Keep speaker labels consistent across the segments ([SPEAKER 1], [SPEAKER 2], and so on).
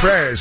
[SPEAKER 1] Express.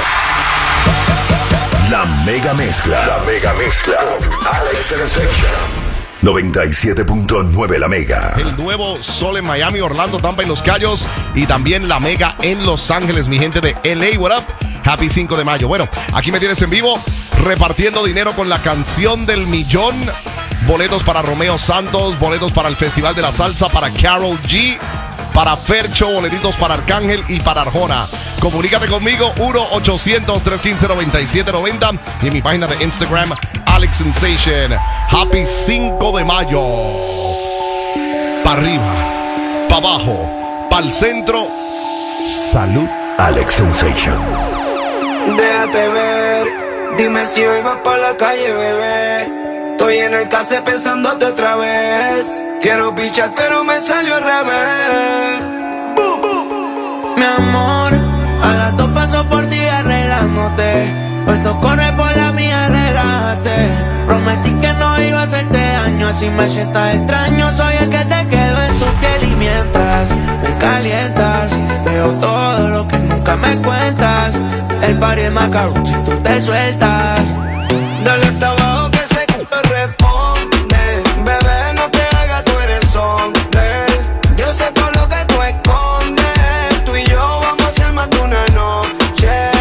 [SPEAKER 1] La mega mezcla. La mega mezcla. Alex Sensation. 97.9 La Mega.
[SPEAKER 2] El nuevo sol en Miami, Orlando, Tampa y Los Cayos. Y también la Mega en Los Ángeles, mi gente de LA. What up? Happy 5 de mayo. Bueno, aquí me tienes en vivo repartiendo dinero con la canción del millón. Boletos para Romeo Santos, boletos para el Festival de la Salsa, para Karol G, para Fercho, boletitos para Arcángel y para Arjona. Comunícate conmigo 1-800-315-9790 y en mi página de Instagram Alex Sensation. Happy 5 de mayo. Para arriba, para abajo, para el centro. Salud.
[SPEAKER 1] Alex Sensation.
[SPEAKER 3] Déjate ver, dime si hoy vas pa' la calle, bebé. Estoy en el case pensándote otra vez. Quiero pichar pero me salió al revés. Mi amor, a las 2 paso por ti arreglándote. Puesto corre por la mía, relájate. Prometí que no iba a hacerte daño, así me sientas extraño. Soy el que se quedó en tu piel y mientras me calientas, veo todo lo que nunca me cuentas. El party es más caro si tú te sueltas. Dale hasta abajo que se responde. Bebé, no te hagas, tú eres hombre. Yo sé todo lo que tú escondes. Tú y yo vamos a hacer más de una noche.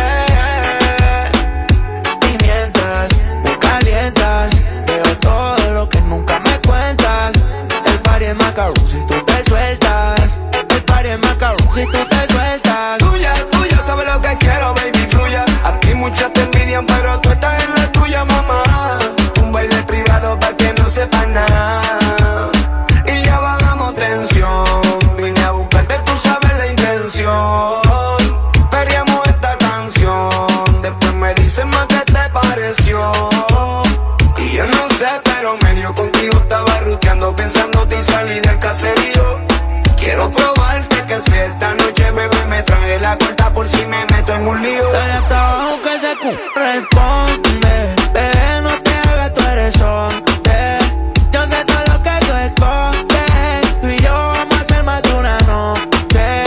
[SPEAKER 3] Y mientras me calientas, veo todo lo que nunca me cuentas. El party es más caro si tú te sueltas. El party es más caro si tú te sueltas. Tuya, tuya, sabes lo que quiero, baby, fluya. A ti muchas te envidian, pero tú estás en la tuya, mamá. Un baile privado pa' que no sepa nada. Y ya bajamos tensión. Vine a buscarte, tú sabes la intención. Peleamos esta canción. Después me dicen más que te pareció. Y yo no sé, pero medio contigo estaba ruteando, pensándote y salí del caserío. Quiero probarte que si esta noche, bebé, me traje la corta por si me meto en un lío. Dale hasta abajo que se responde. Bebé, no te hagas, tú eres hombre. Yo sé todo lo que tú escondes. Tú y yo vamos a hacer más de una noche.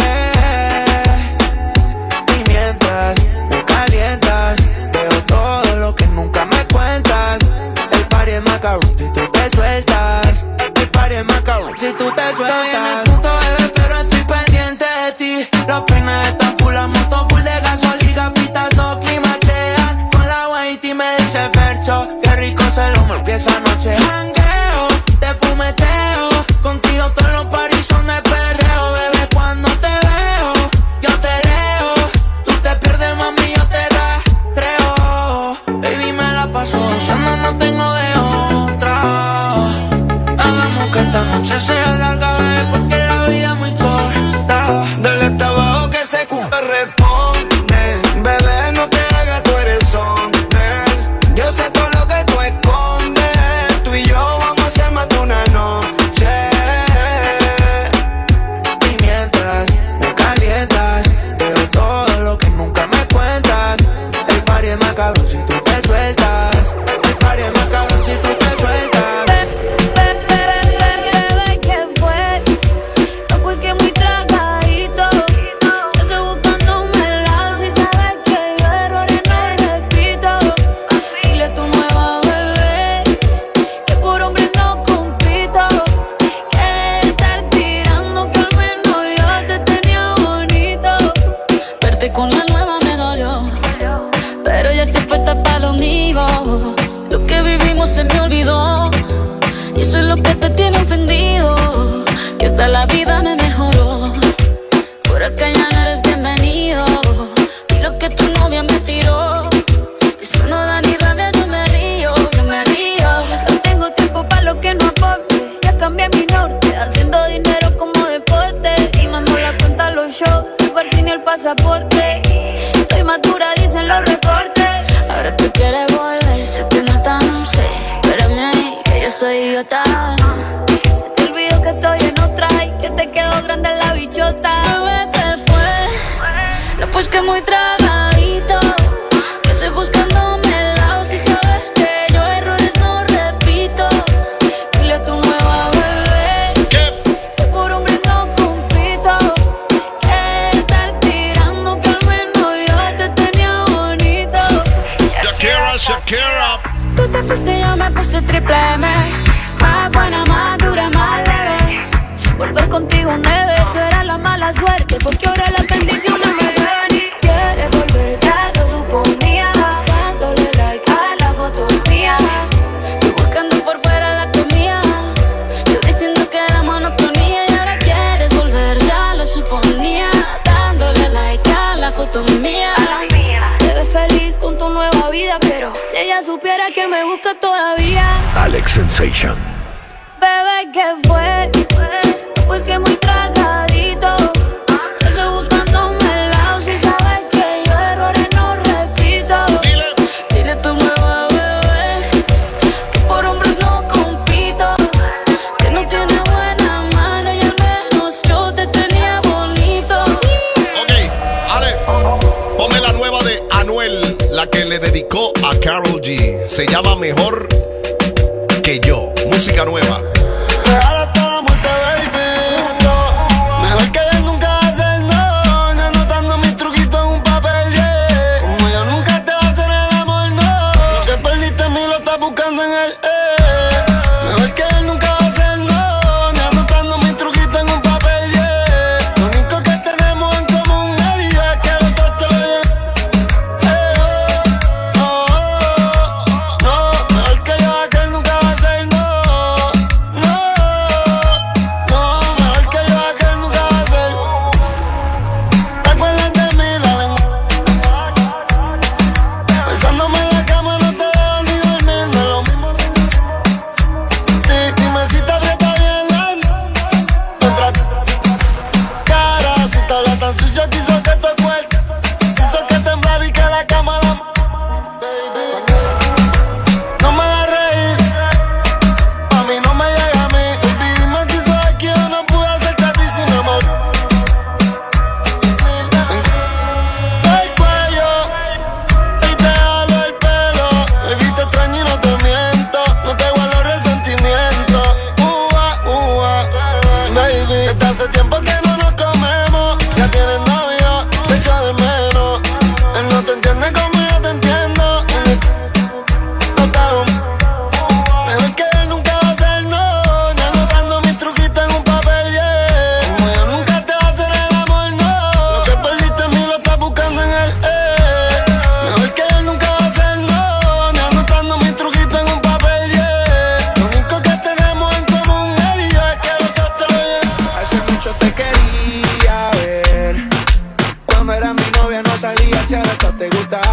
[SPEAKER 3] Y mientras me calientas, veo todo lo que nunca me cuentas. El party es más caro si tú te sueltas. El party es más caro si tú te sueltas. Estoy en el punto, bebé, pero estoy pendiente de ti. Los peines están full, la moto full de gasolina, pitazo, climatean. Con la Whitey me dice Fercho, qué rico se lo volví esa noche. Jangueo, te fumeteo, contigo todos los paris son de perreo. Bebé, cuando te veo, yo te leo. Tú te pierdes, mami, yo te rastreo. Baby, me la paso gozando, no tengo de otra. Hagamos que esta noche sea larga, bebé, porque la vida es muy corta. Dale hasta abajo que se responde. Bebé, no te hagas, tú eres hombre. Yo sé todo lo que tú escondes. Tú y yo vamos a hacer más de una noche. Y mientras me calientas, veo todo lo que nunca me cuentas. El party es más cabrón si tú te sueltas. El party es más cabrón si tú te sueltas.
[SPEAKER 4] ¿Qué fue? No, pues que muy tragadito. Yo estoy buscándome el lado. Si sabes que yo errores no repito. Dile a tu nueva bebé que por hombre no compito. Que estar tirando, que al menos yo te tenía bonito. Verte con la nueva me dolió, pero ya estoy puesta para lo mío. Lo que vivimos se me olvidó, y eso es lo que te tiene ofendido. Que hasta la vida me mejoró. Por acá ya no eres bienvenido. Y lo que tu novia me tiró, eso no da ni rabia, yo me río, yo me río. No tengo tiempo para lo que no aporte. Ya cambié mi norte, haciendo dinero como deporte. Y mando la cuenta a los shows, el parking y el pasaporte. Estoy madura, dicen los reportes. Ahora tú quieres volver, sé que no tan sé. Espérame ahí, que yo soy idiota. Se te olvidó que estoy en otra y que te quedó grande la bichota. Bebé, ¿qué fue? No, pues que muy tragadito. Que estoy buscándome el lado. Si sabes que yo errores no repito. Dile a tu nueva bebé que por hombre no compito. Que estar tirando, que al menos yo te te fuiste yo me puse triple M. Más buena, más dura, más leve. Volver contigo nueve, tú eras la mala suerte, porque ahora las bendiciones me ven y quieres volver, ya lo suponía. Dándole like a la foto mía, tú buscando por fuera la comida, yo diciendo que era monotonía. Y ahora quieres volver, ya lo suponía. Dándole like a la foto mía, te ves feliz con tu nueva vida, pero si ella supiera que me busca todavía.
[SPEAKER 1] Alex Sensation.
[SPEAKER 4] Bebé, ¿qué fue? Pues que muy tragadito, estoy buscándome el lado. Si sabes que yo errores no repito. Dile a tu nueva bebé que por hombres no compito, que no tiene buena mano y al menos yo te tenía bonito.
[SPEAKER 2] Ok, Ale, ponme la nueva de Anuel, la que le dedicó a Karol G. Se llama Mejor Que Yo. Música nueva.
[SPEAKER 3] Regala toda la muerte, baby. No, mejor que él nunca va a hacer no. No anotando mis truquitos en un papel, yeah. Como yo nunca te va a hacer el amor, no. Lo que perdiste en mí lo estás buscando en él, Mejor que él nunca va a hacer no. No anotando mis truquitos en un papel, yeah. Lo único que tenemos en común él y yo es que los dos estoy bien. No, mejor que yo es que él nunca va a hacer no. Hace tiempo que no nos comemos, ya tienes novio, te echo de menos. Él no te entiende como yo te entiendo. Mejor que él nunca va a hacer no. Ni anotando mis truquitos en un papel, yeah. Como yo nunca te va a hacer el amor, no. Lo que perdiste en mí lo estás buscando en él, Mejor que él nunca va a hacer no. Ni anotando mis truquitos en un papel, yeah. Lo único que tenemos en común él y yo es que los dos estoy bien.
[SPEAKER 5] Mucho te quería ver. Cuando era mi novia no salía, si ahora esto te gusta.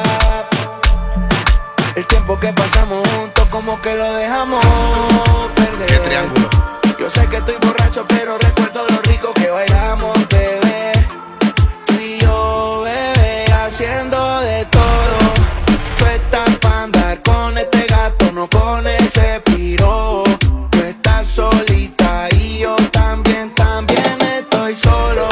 [SPEAKER 5] El tiempo que pasamos juntos como que lo dejamos perder.
[SPEAKER 2] ¿Qué triángulo?
[SPEAKER 5] Yo sé que estoy borracho, pero recuerdo lo rico que bailamos, bebé. Tú y yo, bebé, haciendo de todo. Tú estás pa' andar con este gato, no con ese piro. Tú estás solita y yo también estoy solo.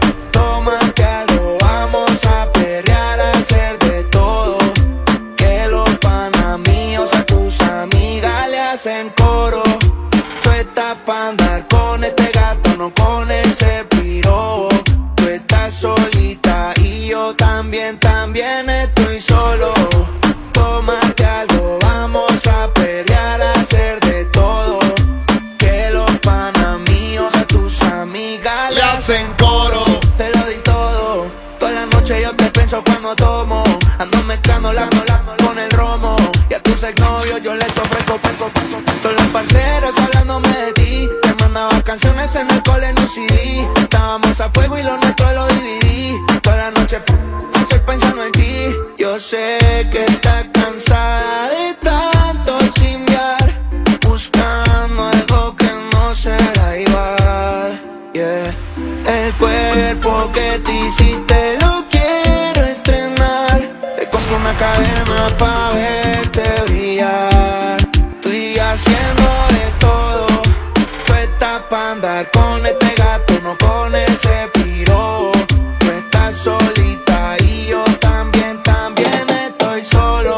[SPEAKER 5] Tómate algo, vamos a perrear, a hacer de todo. Que los panas míos a tus amigas le hacen coro. Tú estás pa' andar con este gato, no con ese piro. Tú estás solita y yo también estoy solo. Tómate algo, vamos a perrear, a hacer de todo. Que los panas míos a tus amigas
[SPEAKER 2] Le hacen coro.
[SPEAKER 5] te lo di todo. Toda la noche yo te pienso cuando tomo. Ando mezclando la con el romo. Y a tus exnovios yo les ofrezco. Todos los parceros hablándome de ti. Te mandaba canciones en el cole en un CD. Estábamos a fuego y lo nuestro lo dividí. Toda la noche estoy pensando en ti. Yo sé que estás cansada de tanto chimbear, buscando algo que no será igual, yeah. El cuerpo que te hiciste lo quiero estrenar. Te compro una cadena pa' verte brillar. Estoy haciendo de todo. Tú estás pa' andar con este gato, no con ese piro. Tú estás solita y yo también estoy solo.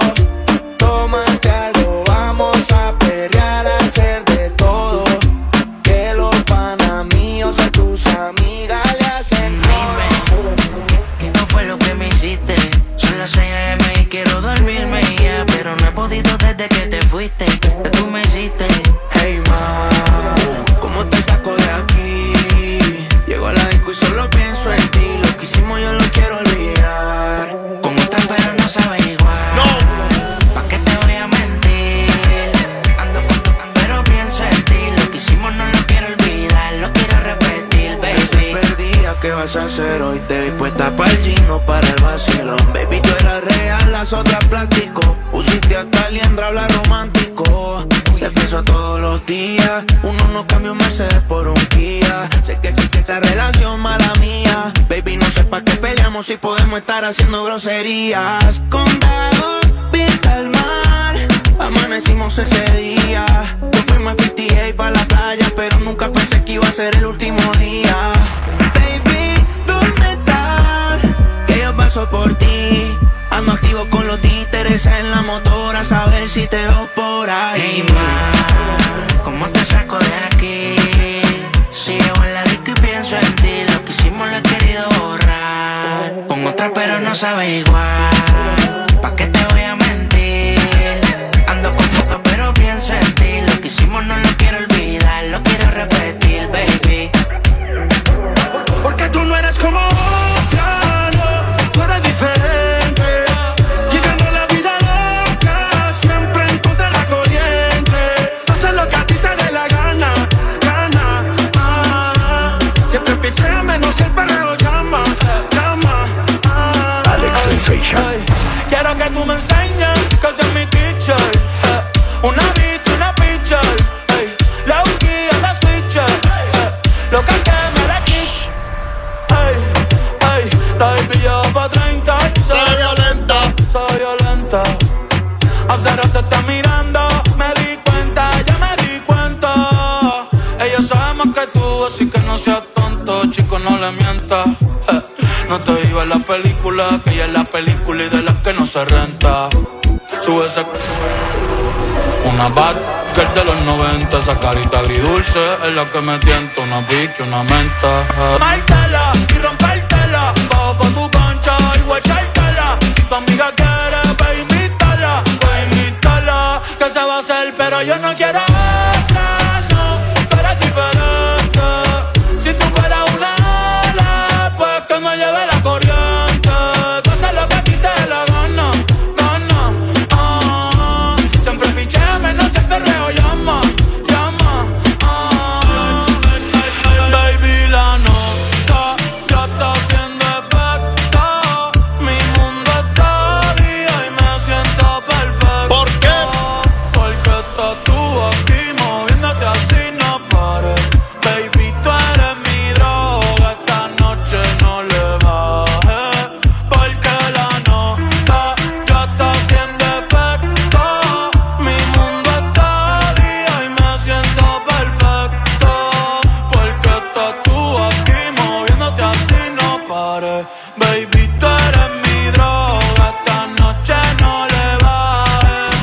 [SPEAKER 5] Tómate algo, vamos a perrear, a hacer de todo. Que los panas míos a tus amigas le hacen coro.
[SPEAKER 6] ¿Qué no fue lo que me hiciste? Son las 6 AM y quiero dormirme, yeah, pero no he podido desde que
[SPEAKER 5] nuestra relación, mala mía. Baby, no sé pa' qué peleamos si podemos estar haciendo groserías. Condado, vista al mar, amanecimos ese día. Nos fuimos a 58 pa' la playa, pero nunca pensé que iba a ser el último día. Baby, ¿dónde estás? Que yo paso por ti. Ando activo con los títeres en la motora, a saber si te veo por ahí.
[SPEAKER 3] Hey, ma, ¿cómo te saco de aquí? Si llevo en la disco y pienso en ti, lo que hicimos lo he querido borrar. Con otra pero no sabe igual, ¿pa' qué te voy a mentir? Ando con poco pero pienso en ti, lo que hicimos no lo quiero olvidar, lo quiero repetir, baby.
[SPEAKER 5] Porque tú no eres como otra, no, tú eres diferente. Viviendo la vida loca, siempre en contra de la corriente. Haz lo que a ti te dé la gana, gana. Siempre picheame, no sé el perreo llama, llama.
[SPEAKER 1] Alex Sensation.
[SPEAKER 5] Ay, quiero que tú me enseñes, que seas mi teacher. Una bitch, una pitcher. La Uki a la switcher. Lo que me la kick. La baby lleva pa' 30.
[SPEAKER 2] Soy violenta.
[SPEAKER 5] Soy violenta. Hace rato está mirando. Me di cuenta, ya me di cuenta. Ella sabe más que tú, así que no seas tonto. Chico, no le mientas. No te digo en la película, que ella es la película y de las que no se renta. Sube ese... Una bad girl de los 90, esa carita agridulce es la que me tienta. Una pique, una menta. Mártela y rompértela, bajo pa' tu cancha y guachártela. Si tu amiga quiere, ve invítala, que se va a hacer, pero yo no quiero otra, no, tú eres diferente. Si tú fueras una ola, pues que me lleve la corriente. Tú haces lo que a ti te dé la gana, gana. Siempre picheame, no sé el perreo llama, llama. Baby, la nota ya está haciendo efecto. Mi mundo está día y me siento perfecto.
[SPEAKER 2] ¿Por qué?
[SPEAKER 5] Porque estás tú aquí moviéndote así, no pares. Baby, tú eres mi droga, esta noche no le bajes. Porque la nota ya está haciendo efecto. Mi mundo está día y me siento perfecto. Porque estás tú aquí moviéndote así, no pares. Baby, tú eres mi droga, esta noche no le bajes.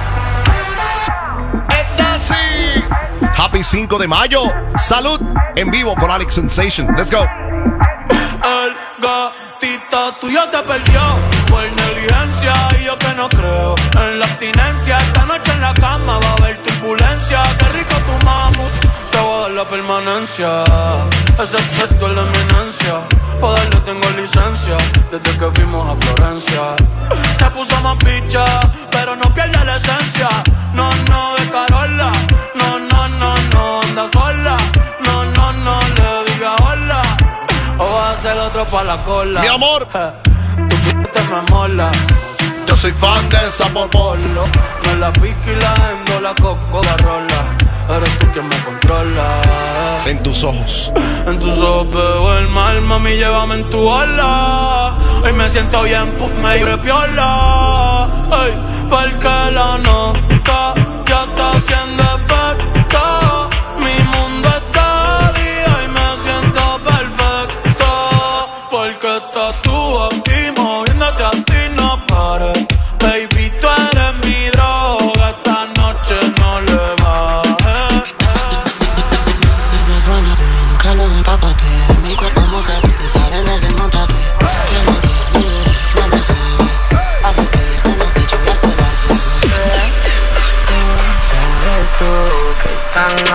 [SPEAKER 2] Esta sí. Happy 5 de mayo. Salud en vivo con Alex Sensation. Let's go.
[SPEAKER 5] El gatito tuyo te perdió por negligencia y yo que no creo en la abstinencia. Esta noche en la cama va a haber turbulencia. Qué rico tu mamu, te voy a dar la permanencia. Ese gesto es la eminencia, pa' darle tengo licencia. Desde que fuimos a Florencia se puso más picha, pero no pierde la esencia. No, no, de Carola. No, no, no, no, anda sola. No, no, no, le diga hola. O va a ser otro pa' la cola.
[SPEAKER 2] Mi amor.
[SPEAKER 5] Tu p*** me mola.
[SPEAKER 2] Yo soy fan de esa popolo.
[SPEAKER 5] Me la pique y la endo, la coco, la rola. Eres tú quien me controla.
[SPEAKER 2] En tus ojos.
[SPEAKER 5] En tus ojos veo el mal, mami, llévame en tu ola. Hoy me siento bien, puff, me iré piola. Ey, porque la nota ya está haciendo efecto. Mi mundo está día y me siento perfecto. Porque estás tú aquí moviéndote así, no pares. Baby, tú eres mi droga, esta noche no le bajes.
[SPEAKER 3] Desafónate, nunca lo empápate. Mi cuerpo mojado, ustedes saben el desmontate. Que no quiere ni ver, no me sabe. Las estrellas en el techo y hasta las sabes tú que esta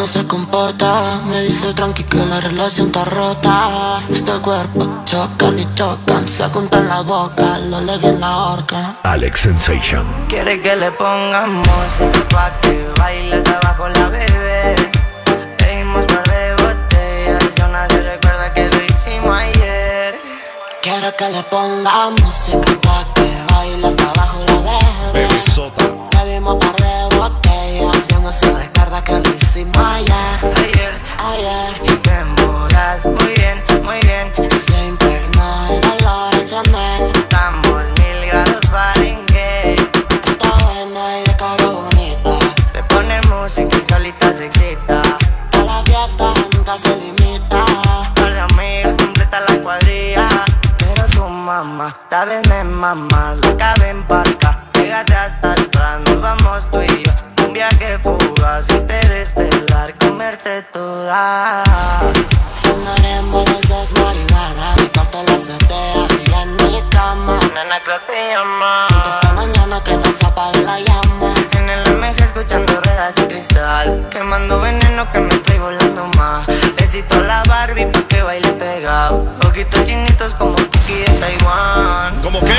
[SPEAKER 3] no se comporta. Me dice tranqui que la relación está rota. Este cuerpo chocan y chocan, se juntan la boca, lo leguen en la horca.
[SPEAKER 1] Alex Sensation.
[SPEAKER 3] Quiere que le pongamos música pa' que bailes abajo la bebé. Pedimos par de botellas y aún así recuerda que lo hicimos ayer. Quiere que le pongamos música pa' que bailes hasta abajo la bebé.
[SPEAKER 2] Bebesota.
[SPEAKER 3] Bebimos par de botellas y aún así recuerda que lo hicimos ayer. Y te embolas muy bien, muy bien. Se impregnó el olor de Chanel. Estamos 1000 grados Fahrenheit. Está buena y de cara bonita. Le pone música y solita se excita. A la fiesta nunca se limita. Par de amigas completa la cuadrilla. Pero su mamá, sabes me mamás, la cabe en parca. Pégate hasta atrás, nos vamos tú y yo. Un viaje fugaz, interestelar, comerte toda. Fumaremos los dos marihuana. Mi cuarto la azotea, brillando en mi cama. Nena, creo que te llama. Juntos esta mañana que nos apague la llama. En el MG escuchando ruedas de cristal. Quemando veneno que me estoy volando más. Besito a la Barbie pa' que baile pegado. Ojitos chinitos como Puki de Taiwán.
[SPEAKER 2] ¿Cómo qué?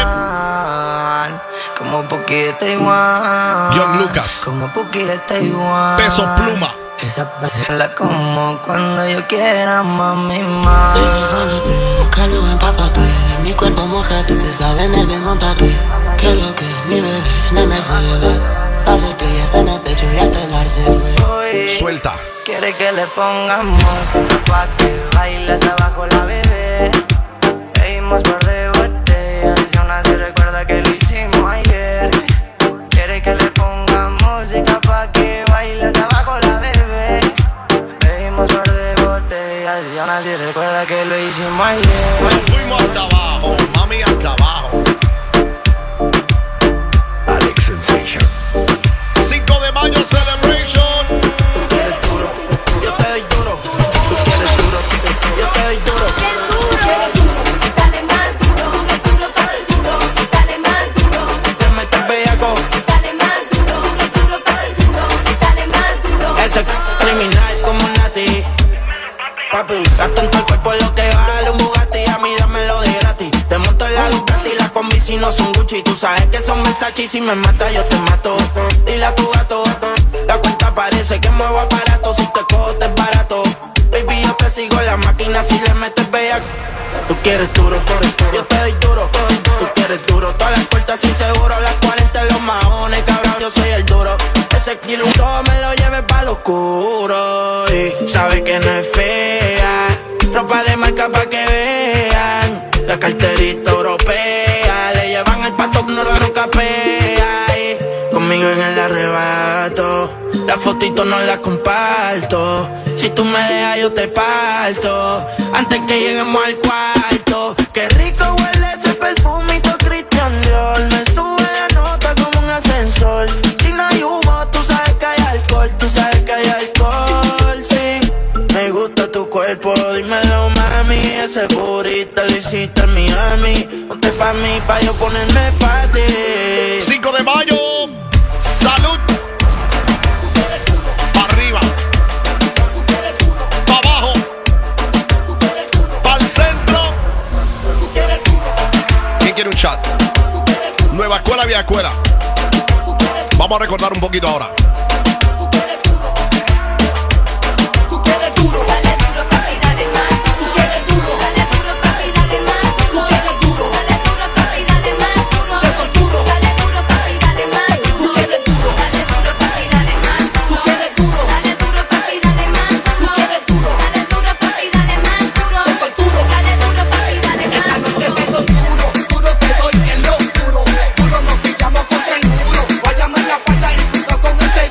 [SPEAKER 3] Como Puki de Taiwán.
[SPEAKER 2] John Lucas.
[SPEAKER 3] Como Puki de Taiwán.
[SPEAKER 2] Peso Pluma.
[SPEAKER 3] Esa pasela como cuando yo quiera, mami, más. Desafánate, búscalo, empápate. Mi cuerpo mojado, usted sabe en el bien montate. Que lo que mi bebé en el Mercedes. Las estrellas en el techo y hasta el ar se fue.
[SPEAKER 2] Suelta.
[SPEAKER 3] Quiere que le pongamos música pa' que baile hasta abajo la bebé. Pedimos par de botellas y aún así recuerda que lo hicimos ayer. Quiere que le pongamos música pa' que baile hasta abajo la bebé. Pedimos par de botellas y aún así recuerda que lo hicimos ayer.
[SPEAKER 2] Nos fuimos hasta abajo, mami, hasta abajo.
[SPEAKER 1] Alex Sensation.
[SPEAKER 2] 5 de mayo Celebration.
[SPEAKER 5] Tú quieres duro, yo te doy duro. Tú quieres duro, yo te doy duro. Tú quieres duro,
[SPEAKER 4] Dale más duro, duro para el duro. Dale más duro,
[SPEAKER 5] te metes bellaco.
[SPEAKER 4] dale más duro, duro para el duro. Dale más duro.
[SPEAKER 5] Ese criminal como un nati. Papi, gasto en todo el cuerpo lo que vale un Bugatti. A mí dámelo de gratis. Te monto en la Ducati, las combi si no son Gucci. Tú sabes que son Versace y si me mata yo te mato. Dile a tu gato, la cuenta parece que muevo aparato. Si te cojo te es barato. Baby, yo te sigo la máquina si le metes bella. Tú quieres duro, yo te doy duro. Tú quieres duro, todas las puertas sin seguro. Las 40 en los maones, cabrón, yo soy el duro. Ese kilo todo me lo lleve pa' lo oscuro. Y sabe que no es fea, ropa de marca pa' que vean. La carterita europea, le llevan el pato no lo capea. Y conmigo en el arrebato, la fotito no la comparto. Si tú me dejas yo te parto, antes que lleguemos al cuarto. Qué rico huele ese perfumito Christian Dior. Me sube la nota como un ascensor. Si no hay humo, tú sabes que hay alcohol. Tú sabes que hay alcohol, sí. Me gusta tu cuerpo, dímelo mami. Ese purita lo hiciste en Miami. Ponte pa' mí, pa' yo ponerme pa' ti.
[SPEAKER 2] 5 de mayo. Salud. Pa' arriba. Pa' abajo. Pa' el centro. ¿Quién quiere un chat? Nueva escuela, vieja escuela. Vamos a recordar un poquito ahora.
[SPEAKER 4] Dale duro, papi, dale más duro. Dale duro, papi, dale más duro. Dale duro, papi, dale más duro. Dale duro, papi, dale más duro. Dale duro, papi, dale más duro. Dale duro, papi, dale más duro. Dale duro, papi, dale más duro. Dale duro, papi, dale más duro.
[SPEAKER 6] Duro te doy en lo oscuro. Duro nos pillamos contra el muro. Guayamos en la falda y junto con ese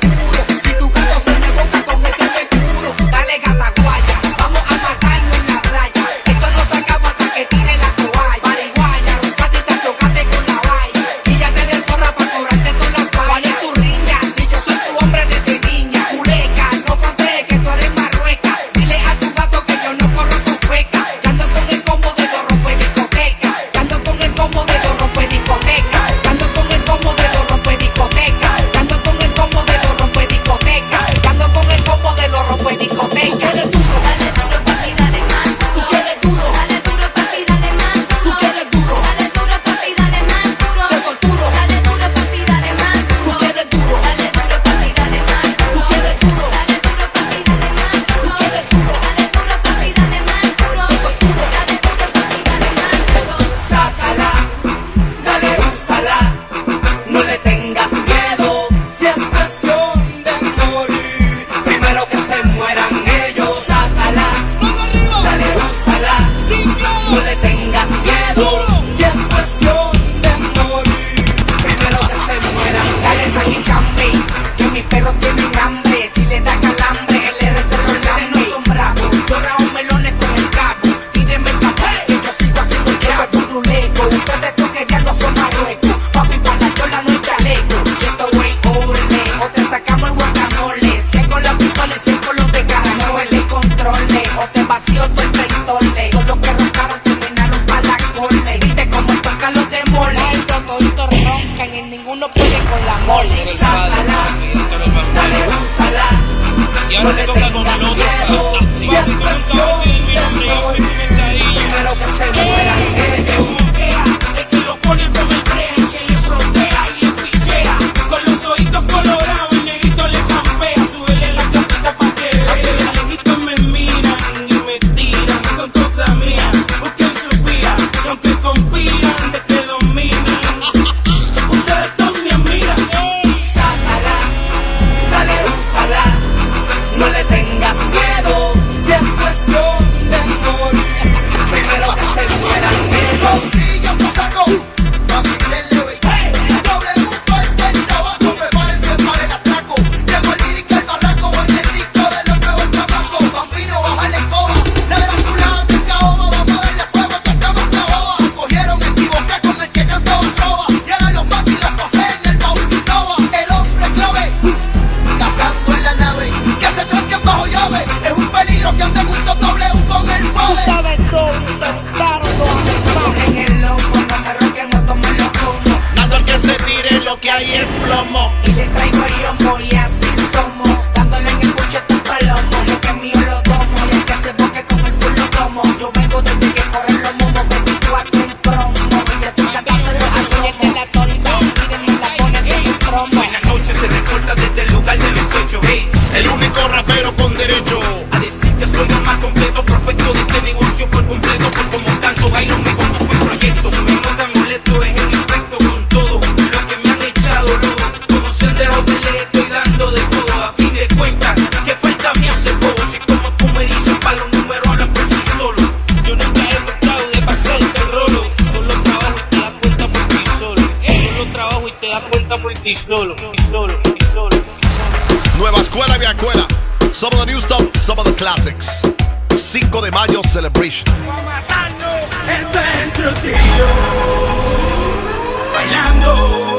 [SPEAKER 6] plomo. Y le traigo el yomo y así somos. Dándole en el cucho tu palomo. Lo que es mío lo tomo. Y el que se boque con el full lo tomo. Yo vengo desde que corren los momos. 24 en cromo. Y ya tú cantas en los asombros. Que la tolva. Mírenme la ponen de mi promo.
[SPEAKER 7] Buenas noches, se reporta desde el lugar de los hechos. Hey,
[SPEAKER 2] El único rapero con derecho
[SPEAKER 7] a decir que soy el más completo. Prospecto de este negocio por completo. Por como tanto bailo me conozco el proyecto. Me nota molesto es el efecto con todo lo que me han echado loco. Como sendero que le estoy dando de todo. A fin de cuentas, que falta me hace poco. Si como tú me dices, pa' los números hablan por sí solo. Yo nunca he tratado de pasarte el rolo. Solo trabajo y te das cuenta por ti solo. Solo trabajo y te das cuenta por ti solo. Y solo, y solo.
[SPEAKER 2] Nueva escuela y vieja escuela. Some of the new stuff, some of the classics. 5 de mayo celebration.
[SPEAKER 6] Vamos a matarnos. Esto es entre ti y yo. Bailando.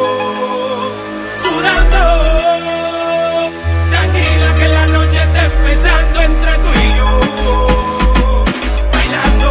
[SPEAKER 6] Sudando. Tranquila que la noche está empezando entre tú y yo. Bailando.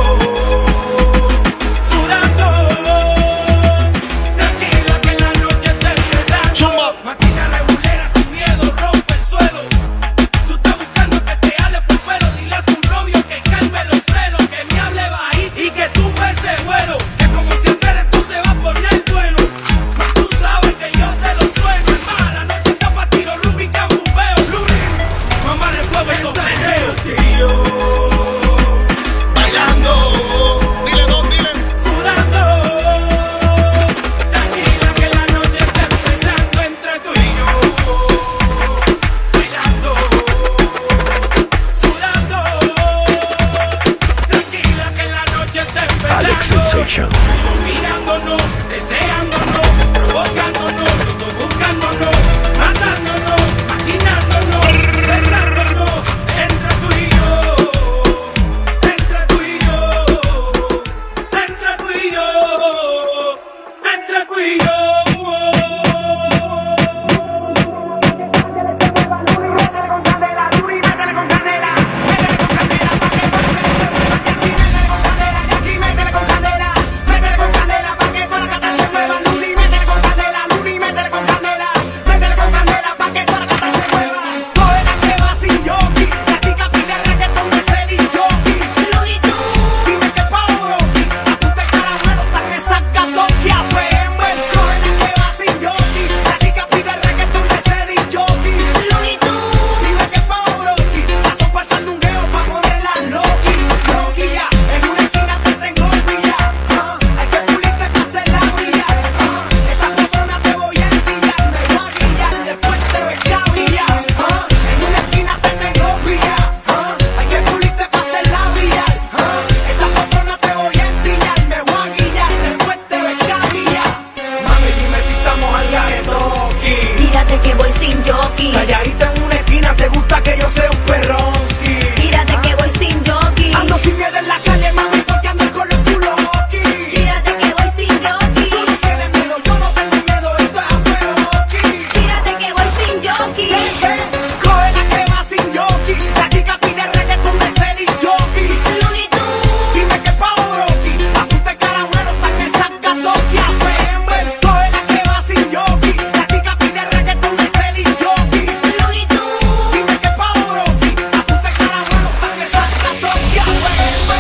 [SPEAKER 6] Sudando. Tranquila que la noche está empezando.
[SPEAKER 2] Chumba.
[SPEAKER 6] Máquina regulera sin miedo, rompe el suelo. Tú estás buscando que te hable por pelo. Dile a tu novio que calme los celos, que me hable bajito y que tú me ese vuelo. Que como siempre eres tú se va a poner bueno. Mas tú sabes que yo te lo sueno. Es más, la noche está pa' tiro, Rubik, bombeo, lunes. Mamá de fuego y sombrero. Tío. Bailando.
[SPEAKER 2] Dile dos, dile.
[SPEAKER 6] Sudando. Tranquila que la noche está empezando entre tú y yo. Bailando. Sudando. Tranquila que la noche está empezando.
[SPEAKER 1] Alex Sensation.
[SPEAKER 6] Mirándonos, deseándonos, provocándonos, buscándonos, matándonos, maquinándonos, besándonos, entre tú y yo, entre tú y yo, entre tú y yo, entre tú y yo.
[SPEAKER 4] Tírate que voy sin jockey.
[SPEAKER 6] Calladita en una esquina, te gusta que yo sea un perronski.
[SPEAKER 4] Tírate que voy sin jockey.
[SPEAKER 6] Ando sin miedo en la calle, mami, porque ando con los fuloski.
[SPEAKER 4] Tírate que voy sin jockey.
[SPEAKER 6] Tú no tienes miedo, yo no tengo miedo, esto es afueroski.
[SPEAKER 4] Tírate que voy sin jockey.
[SPEAKER 6] Coge la que va sin jockey. La chica pide reggaetón de ser y jockey.
[SPEAKER 4] Looney Tunes.
[SPEAKER 6] Dime que pavoroski. Apunta el caramelo hasta que salga toque a Fember. Coge la que va sin jockey. La chica pide reggaetón de ser y jockey.
[SPEAKER 4] Looney Tunes.
[SPEAKER 6] Dime que pavoroski. Apunta el caramelo hasta que salga toque a Fember.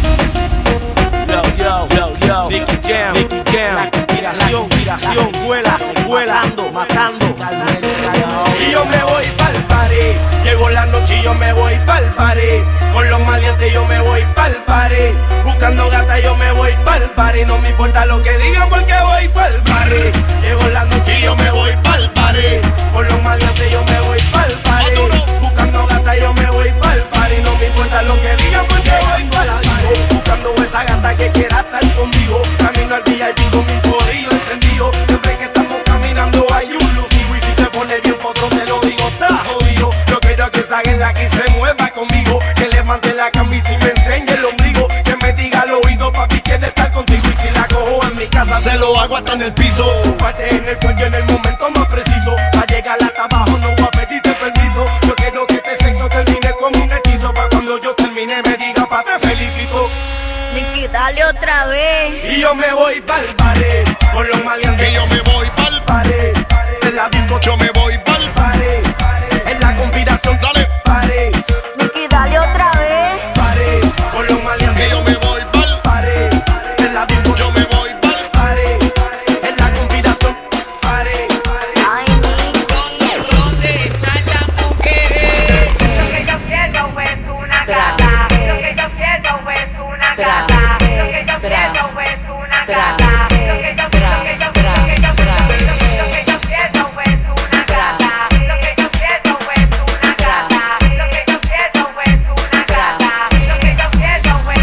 [SPEAKER 7] Yo, Nicky Jam, la inspiración, secuela, matando.
[SPEAKER 6] Y yo me voy pa'l party. Llegó la noche y yo me voy pa'l party. Con los maleantes yo me voy pa'l party. Buscando gata yo me voy pa'l party. No me importa lo que digan porque voy pa'l party. Llegó la noche y yo me voy pa'l party. Con los maleantes yo me voy pa'l party. Buscando gata yo me voy pa'l party. No me importa lo que digan porque voy pa'l party. Buscando esa gata que quiera estar conmigo. Camino al VIP con mi corillo encendido. Siempre que estamos caminando hay un lucido. Y si se pone bien potro te lo digo, está jodido. Yo quiero que esa guerra aquí se mueva conmigo. Que le mande la camisa y me enseñe el ombligo. Que me diga al oído, papi, quiere estar contigo. Y si la cojo en mi casa
[SPEAKER 2] Se lo hago hasta en el piso.
[SPEAKER 6] parte en el cuello en el momento más preciso. Pa' llegar hasta abajo no voy a pedirte permiso. Yo quiero que este sexo termine como un hechizo. Pa' cuando yo termine me diga, pa' te felicito.
[SPEAKER 4] Nicky, dale otra vez.
[SPEAKER 6] Y yo me voy pa'l party. Con los maleantes
[SPEAKER 2] Y yo me voy pa'l
[SPEAKER 6] party. En la disco
[SPEAKER 2] Yo me voy pa'l
[SPEAKER 6] party. En la conspiración,
[SPEAKER 2] Dale.
[SPEAKER 6] party.
[SPEAKER 4] Nicky, dale otra vez.
[SPEAKER 6] Party. Con los
[SPEAKER 2] que
[SPEAKER 6] maleantes,
[SPEAKER 2] yo me voy pa'l
[SPEAKER 6] party. En la disco,
[SPEAKER 2] Yo me voy pa'l
[SPEAKER 6] party. En la conspiración, party.
[SPEAKER 4] Ay, Nicky.
[SPEAKER 8] ¿Dónde están las mujeres?
[SPEAKER 9] Lo que yo quiero es una
[SPEAKER 4] Tra.
[SPEAKER 9] gata. Lo que yo quiero es una
[SPEAKER 4] Tra.
[SPEAKER 9] gata. Lo que yo
[SPEAKER 4] Tra.
[SPEAKER 9] quiero es una
[SPEAKER 4] Tra.
[SPEAKER 9] gata. Lo que yo quiero es una gata. Lo que yo quiero es una gata. Lo que yo quiero es una gata. Lo que yo quiero es una gata. Lo que yo quiero es una gata. Lo que yo quiero es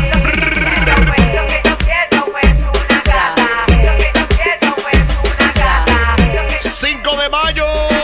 [SPEAKER 9] una gata.
[SPEAKER 2] 5 de mayo.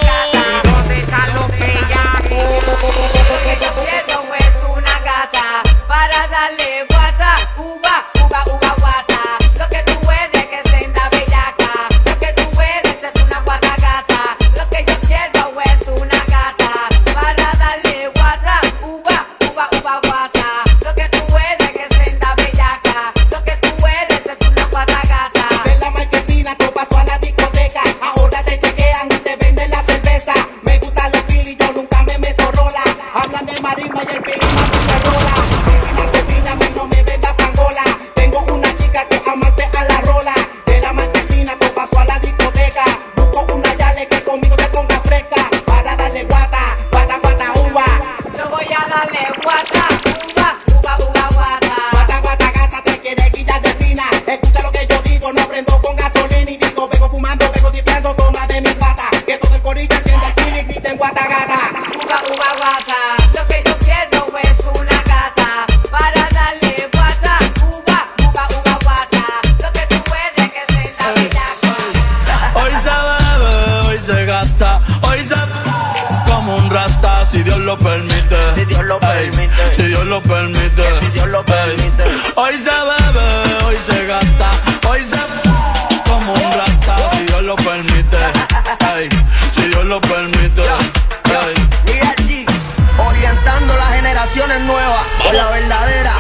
[SPEAKER 8] ¿Dónde están los bellacos?
[SPEAKER 9] Lo que yo quiero es una gata para darle guata, uva, uva, uva, guata. Lo que tú eres que senda bellaca. Lo que tú eres es una guata gata. Lo que yo quiero es una gata para darle guata, uva, uva, uva, guata. Lo que tú eres que senda bellaca. Lo que tú eres es una guata gata.
[SPEAKER 5] De la marquesina tú paso a la discoteca. Ahora te chequean y te venden la cerveza. Me gustan los filis, yo nunca me meto rola. Hablan de marisma y el fili más me rola. Defíname, no me vendas pangola. Tengo una chica que amarte a la rola. De la marquesina tú paso a la discoteca. Busco una yale que conmigo se ponga fresca. Para darle guata, guata, guata, uva.
[SPEAKER 9] Yo voy a darle guata, uva, uva, uva, guata.
[SPEAKER 5] Guata, guata, gata, te quiere guillar de fina. Escucha lo que yo digo, no prendo con gasolina y digo, vengo fumando, vengo tripeando, toma de mi plata. Que todo el corillo haciendo el pili, griten guata, gata.
[SPEAKER 9] Uva, uva, guata. Lo que yo quiero es una gata para darle guata, uva, uva, uva, guata. Lo que tú eres que senda bellaca.
[SPEAKER 6] Hoy se bebe, hoy se gasta, hoy se como un rata, si Dios lo permite.
[SPEAKER 5] Si Dios lo
[SPEAKER 6] Ey,
[SPEAKER 5] permite.
[SPEAKER 6] si Dios lo permite.
[SPEAKER 5] Si Dios lo permite.
[SPEAKER 6] Ey, hoy se bebe, hoy se gasta, hoy se como un rata, si Dios lo permite. Ey, si Dios lo permite. Ey.
[SPEAKER 5] Y allí, orientando las generaciones nuevas por la verdadera.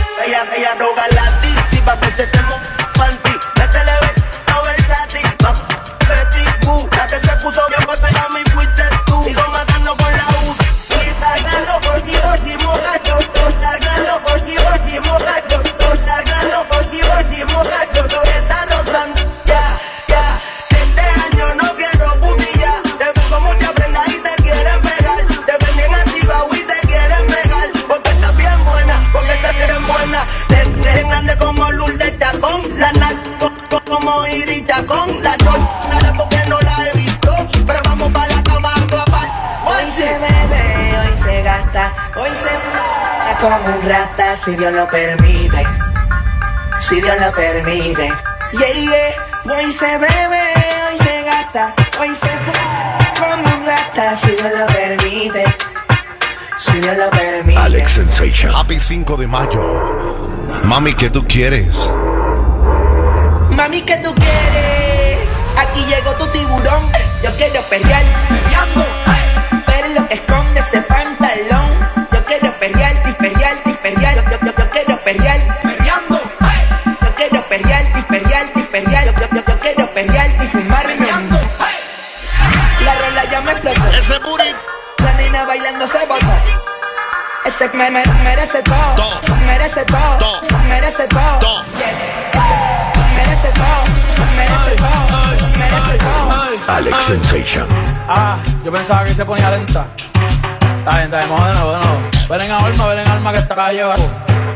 [SPEAKER 5] Ella droga la tizi pa' que se te panty. Métele no versátil, pa' Betty Boo. La que se puso bien corta y a mí fuiste tú. Sigo matando con la U. Y sacando por ti, mojacho. Sacando por ti, mojacho. Sacando por ti, mojacho. Está rozando, ya. Este año no quiero putilla. Te pongo mucha prenda y te quieren pegar. Te ven bien activa y te quieren pegar. Porque estás bien buena, porque estás bien buena. Te grande como Lourdes Chacón. La naco como Iris Chacón. La nada porque no la he visto. Pero vamos para la cama a clapar.
[SPEAKER 10] Hoy se bebe, hoy se gasta, hoy se f*** como un rata, si Dios lo permite, si Dios lo permite. Hoy se bebe, hoy se gasta, hoy se f*** como un rata, si Dios lo permite, si Dios lo permite.
[SPEAKER 1] Alex Sensation.
[SPEAKER 2] Happy 5 de mayo. Mami, ¿qué tú quieres?
[SPEAKER 10] Mami, ¿qué tú quieres? Aquí llegó tu tiburón, yo quiero pelear, pero lo que esconde ese pantalón. Yo quiero pelear, disperear, yo quiero pelear, yo quiero pelear, disperear, yo quiero pelear y fumarme. La rola ya me explotó,
[SPEAKER 2] Ese booty.
[SPEAKER 10] la nena bailando se botó. Ese merece todo,
[SPEAKER 2] Todo.
[SPEAKER 10] merece todo,
[SPEAKER 2] Todo.
[SPEAKER 10] merece todo.
[SPEAKER 2] Todo.
[SPEAKER 10] Yes. Merece todo, merece todo, merece todo.
[SPEAKER 1] Alex Sensation.
[SPEAKER 6] Yo pensaba que se ponía lenta. Está bien, vamos de nuevo. Ven en alma que esta calle va.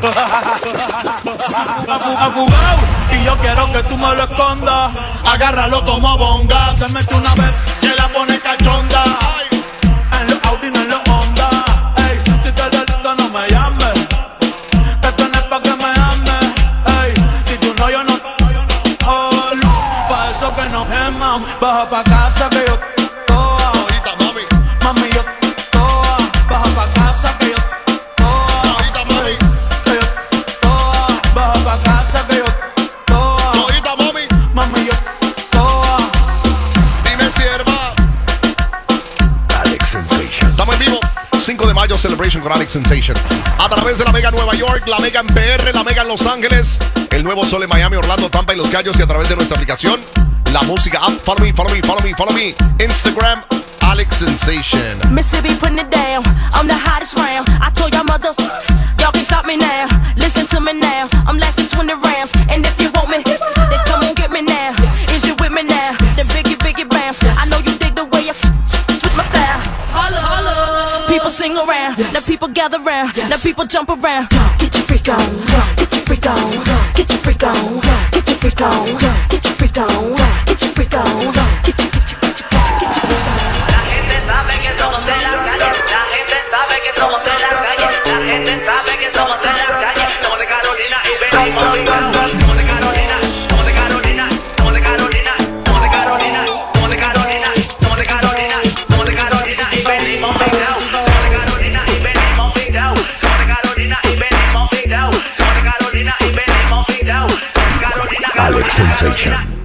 [SPEAKER 6] Afugado, y yo quiero que tú me lo escondas. Agárralo como bonga. Se mete una vez que la pone cachonda. En los Audi, no en los Honda. Ey, si te delito no me llames. Esto no es pa' que me ames. Ey, si tú no, yo no. Oh, pa' eso que nos geman. Baja pa' casa que yo toa.
[SPEAKER 2] Ahorita, mami.
[SPEAKER 6] Mami, yo toa. Baja pa' casa que yo toa.
[SPEAKER 2] Ahorita, mami.
[SPEAKER 6] Que yo toa. Baja pa' casa que yo toa.
[SPEAKER 2] Ahorita, mami.
[SPEAKER 6] Mami, yo toa.
[SPEAKER 2] Dime, sierva.
[SPEAKER 1] Alex Sensation.
[SPEAKER 2] Estamos en vivo. 5 de mayo Celebration con Alex Sensation. A través de la Mega Nueva York, la Mega en PR, la Mega en Los Ángeles, el nuevo Sol en Miami, Orlando, Tampa y Los Cayos, y a través de nuestra aplicación la música up. Follow me. Instagram, Alex Sensation.
[SPEAKER 11] Mississippi putting it down. I'm the hottest round. I told y'all mother, y'all can't stop me now. Listen to me now. I'm lasting 20 rounds. And if you want me, then come on get me now. Is you with me now? Then biggie bounce. I know you dig the way I switch my style. Holla, holla. People sing around. Now people gather round. Now people jump around. Get your freak on. Get your freak on. Get your freak on. Get your freak on. Get your freak on. Get your freak on. Get your
[SPEAKER 8] La gente sabe que somos de la calle. La gente sabe que somos de la calle. La gente sabe que somos de la calle. Somos de Carolina y venimos picados. Somos de Carolina, somos de Carolina, somos de Carolina, somos de Carolina, somos de Carolina, somos de Carolina, somos de Carolina y venimos picados. Somos de Carolina y venimos picados. Somos de Carolina y venimos picados. Somos de Carolina y venimos picados. Carolina,
[SPEAKER 1] Alex Sensation.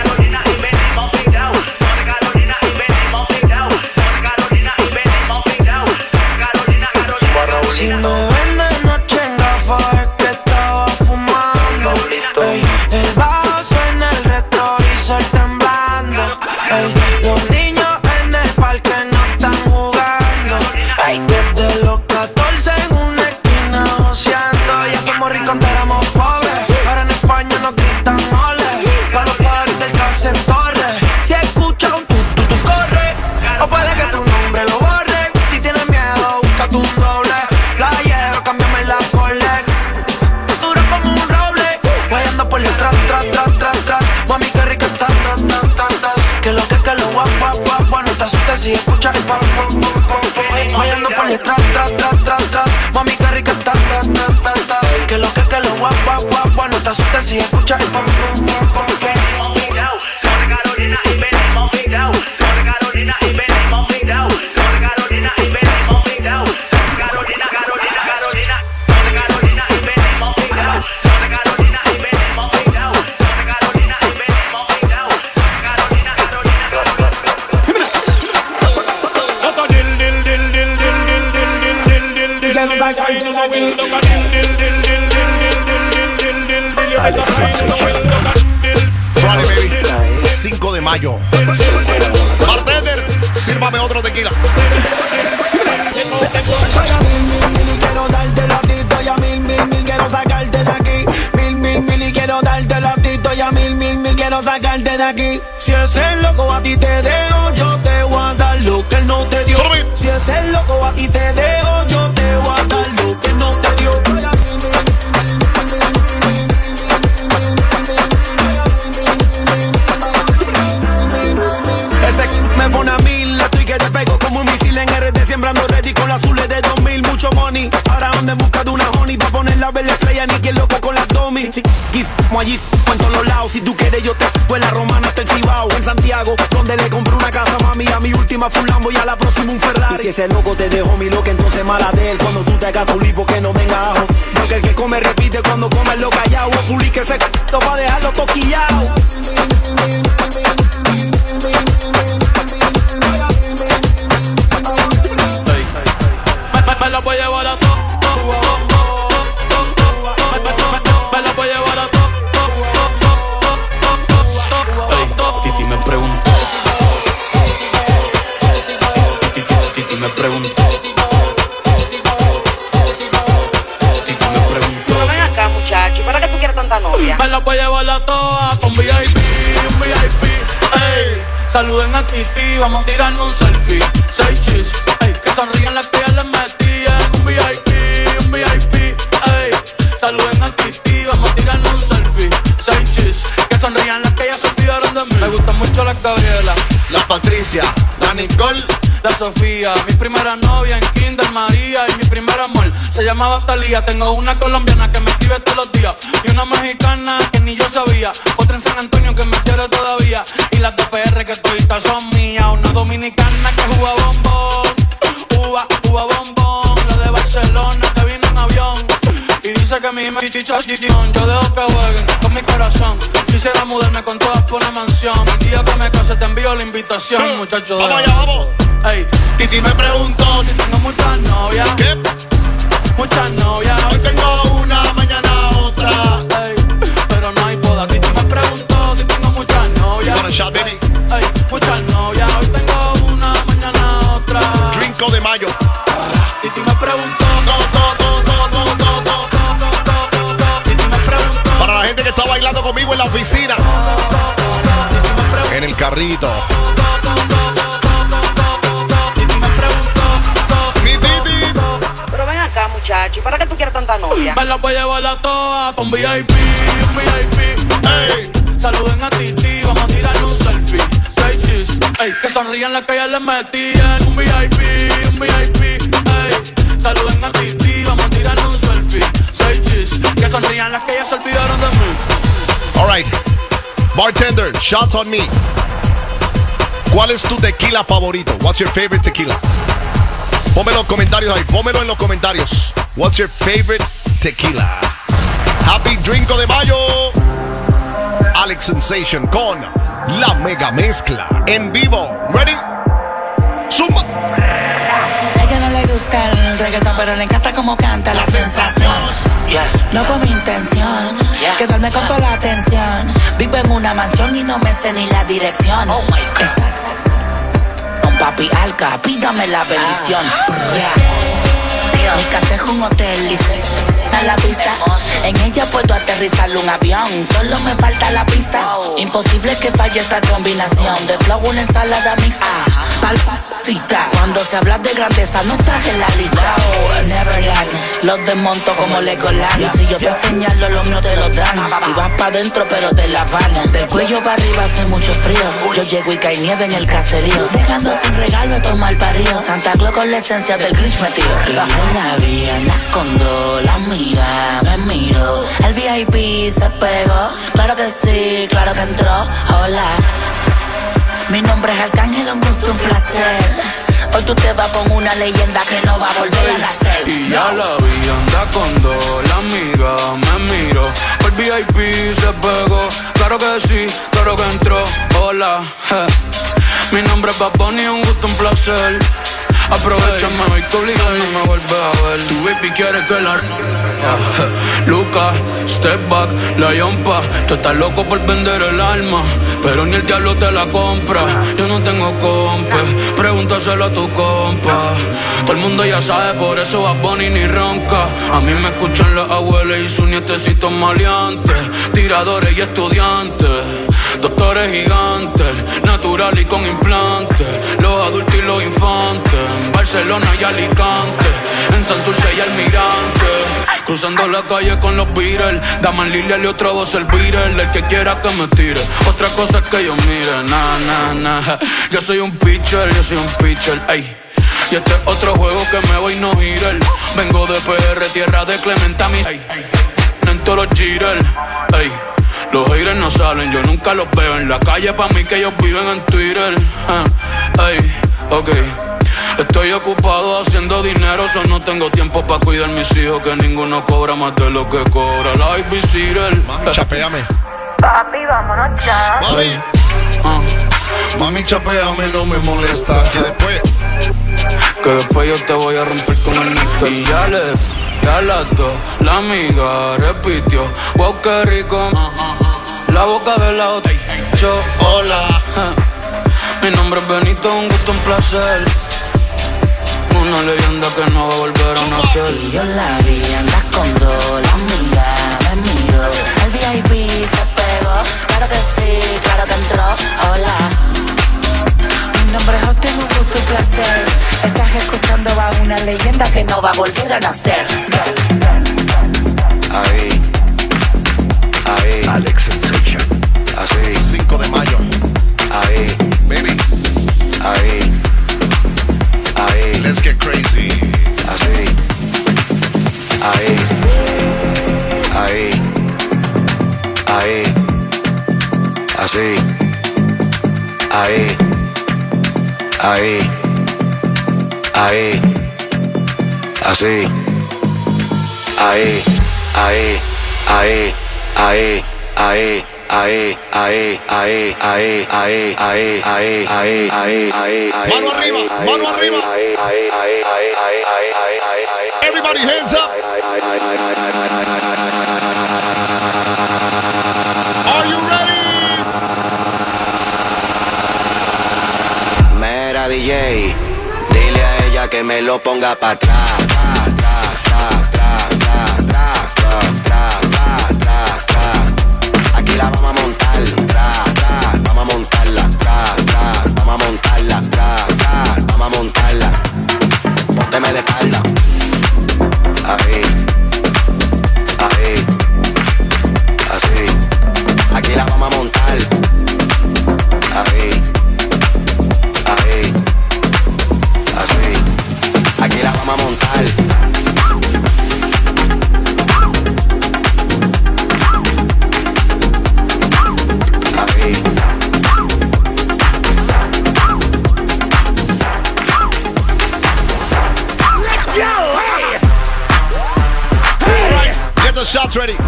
[SPEAKER 3] Si me ven de noche en gafas es que estaba fumando. Ey, el bajo suena el retrovisor temblando. Ey, los niños en el parque no están jugando. Ey, desde los 14 en una esquina joseando. Ya somos ricos, antes éramos pobres. Ahora en España nos gritan ole. Pa' los padres del cárcel en torre. Si escuchas un tu corre. O puede que tu nombre lo borre. Si tienes miedo, búscate un doble. Playero, cámbiame la Rolex. Duro como un roble. Voy ando por detrás, tras. Mami, qué rica está, que lo guap. No te asustes si escuchas el pam. Voy ando por detrás, tras. Mami, qué rica está, que lo guap. No te asustes si escuchas el pam.
[SPEAKER 8] Carolina y venimos picados. Carolina y venimos picados. Carolina y venimos picados. Carolina y venimos picados. Carolina y venimos picados. Carolina y venimos picados.
[SPEAKER 1] Alex Sensation.
[SPEAKER 2] Friday, baby. 5 de mayo. Bartender, sírvame otro tequila.
[SPEAKER 5] Mil y quiero darte latito y a mil quiero sacarte de aquí. Mil y quiero darte latito y a mil quiero sacarte de aquí. Si ese loco a ti te dejo, yo te voy a dar lo que él no te dio. Si ese loco a ti te dejo, yo te voy a dar lo que él no te dio. Ese me pone a 1000, estoy que te pego como un misil en RD, sembrando ready con las azules de 2000, mucho money. Ahora ando en busca de una honey pa' poner la verde estrella, ni quien loco con las domis. Allí en todos los lados, si tú quieres yo te fue en la Romana hasta el Cibao, en Santiago, donde le compré una casa mami, a mi última fue un Lambo y a la próxima un Ferrari. Y si ese loco te dejó mi loca, entonces mala de él, cuando tú te hagas tu lipo que no venga ajo. Porque el que come repite cuando come lo callado, o publique ese c***o pa' dejarlo toquillao.
[SPEAKER 6] Me la voy a llevar a todo. Me la voy a llevar a todo. Titi me preguntó. Titi me preguntó.
[SPEAKER 8] Pero ven acá, muchacho, ¿para qué tú quieres tanta novia?
[SPEAKER 6] Me la voy a llevar a todas con VIP, un VIP. Ey, saluden a Titi, vamos a tirarnos un selfie. 6 chis, ey, que sonrían las que ya les metían. Un VIP, ey, saluden a Titi, vamos a tirarnos un selfie. 6 chis, que sonrían las que ya se olvidaron de mí. Me gustan mucho las Gabriela,
[SPEAKER 2] La Patricia, la Nicole,
[SPEAKER 6] la Sofía, mi primera novia en Kinder María y mi primer amor se llamaba Talía. Tengo una colombiana que me escribe todos los días y una mexicana que ni yo sabía, otra en San Antonio que me quiere todavía y las de PR que toditas son mías, una dominicana que juega bombón, uva bombón, la de Barcelona que vino en avión y dice que mi chichicha chichón, yo dejo que jueguen con mi corazón. Quisiera mudarme con todas por una mansión. El día que me case te envío la invitación, muchachos.
[SPEAKER 2] Vamos allá, vamos.
[SPEAKER 6] Ey,
[SPEAKER 2] Titi me preguntó
[SPEAKER 6] si tengo muchas novias.
[SPEAKER 2] ¿Qué?
[SPEAKER 6] Muchas novias.
[SPEAKER 2] Hoy tengo una, mañana otra.
[SPEAKER 6] Ey, pero no hay boda. Titi me preguntó si tengo muchas novias.
[SPEAKER 2] You wanna conmigo en la oficina, en el carrito. Mi Titi.
[SPEAKER 12] Pero ven acá, muchacho, ¿y para qué tú quieres tanta novia?
[SPEAKER 6] Me la voy a llevar a todas pa' un VIP, un VIP. Ey, saluden a Titi, vamos a tirarle un selfie. Say cheese, ey, que sonrían las que ya les metían. Un VIP, un VIP. Ey, saluden a Titi, vamos a tirarle un selfie. Say cheese, que sonrían las que ya se olvidaron de mí.
[SPEAKER 2] All right, bartender, shots on me. ¿Cuál es tu tequila favorito? What's your favorite tequila? Pónmelo en los comentarios ahí, pónmelo en los comentarios. What's your favorite tequila? Happy Drinko de Mayo. Alex Sensation con la mega mezcla en vivo. Ready? Zumba.
[SPEAKER 10] A ella no le gusta el reggaetón, pero le encanta como canta la sensación. No fue mi intención quedarme con toda la atención. Vivo en una mansión y no me sé ni la dirección. Un papi alca, pídame la bendición. Mi casa es un hotel y a la pista. En ella puedo aterrizar un avión. Solo me falta la pista. Imposible que falle esta combinación de flow, una ensalada mixta. Palpatita. Cuando se habla de grandeza no estás en la lista. Neverland, los desmonto como Legoland. Y si yo te señalo, los míos te lo dan. Y vas pa' dentro pero te la van. Del cuello para arriba hace mucho frío. Yo llego y cae nieve en el caserío. Dejando sin regalo estos malparidos. Santa Claus con la esencia del Grinch metido. La vi con la mira, me miro. El VIP se pegó, claro que sí, claro que entró. Hola, mi nombre es Arcángel, un gusto, un placer. Hoy tú te vas con una leyenda que no va a volver a nacer.
[SPEAKER 6] Y ya la vi, anda con dos, la amiga me miró. El VIP se pegó, claro que sí, claro que entró. Hola, mi nombre es Bad Bunny, un gusto, un placer. Aprovechame hoy que obligado no me vuelves a ver. Tu baby quiere que la Lucas, step back, la yompa. Tú estás loco por vender el alma, pero ni el diablo te la compra. Yo no tengo compa, pregúntaselo a tu compa. Todo el mundo ya sabe, por eso Bad Bunny ni ronca. A mí me escuchan las abuelas y sus nietecitos maleantes. Tiradores y estudiantes, doctores gigantes, natural y con implantes. Los adultos y los infantes, en Barcelona y Alicante, en Santurce y Almirante. Cruzando la calle con los Beatles, Daman Lilia y otra voz el Beatle. El que quiera que me tire, otra cosa es que yo mire. Nah. Yo soy un pitcher, ey. Y este es otro juego que me voy no girar. Vengo de PR, tierra de Clementa, mi en todos los jitters, ey. Los haters no salen, yo nunca los veo en la calle, pa' mí que ellos viven en Twitter. Ey, ok. Estoy ocupado haciendo dinero, so no tengo tiempo pa' cuidar mis hijos, que ninguno cobra más de lo que cobra la babysitter.
[SPEAKER 2] Mami, chapeame.
[SPEAKER 9] Papi, vámonos ya.
[SPEAKER 2] Mami, chapeame, no me molesta.
[SPEAKER 6] Que después yo te voy a romper con el níquel. Y ya las dos, la amiga repitió. Wow, qué rico. La boca de la otra. Yo, hola. Mi nombre es Benito, un gusto, un placer. Una leyenda que no va a volver a nacer.
[SPEAKER 10] Y yo la vi, andas con dos, la amiga me miró. El VIP se pegó, claro que sí, claro que entró. Hola, mi nombre es Austin, un gusto, un placer. Estás escuchando a una leyenda que no va a volver a nacer.
[SPEAKER 5] Ahí,
[SPEAKER 1] Alex Sensation.
[SPEAKER 5] así,
[SPEAKER 2] 5 de mayo.
[SPEAKER 5] ahí,
[SPEAKER 2] Baby,
[SPEAKER 5] ahí,
[SPEAKER 2] let's get crazy.
[SPEAKER 5] así, ahí, así, ahí, así,
[SPEAKER 2] Mano arriba. Everybody hands up. Are you ready?
[SPEAKER 5] Mera DJ, dile a ella que me lo ponga pa' atrás. Aquí la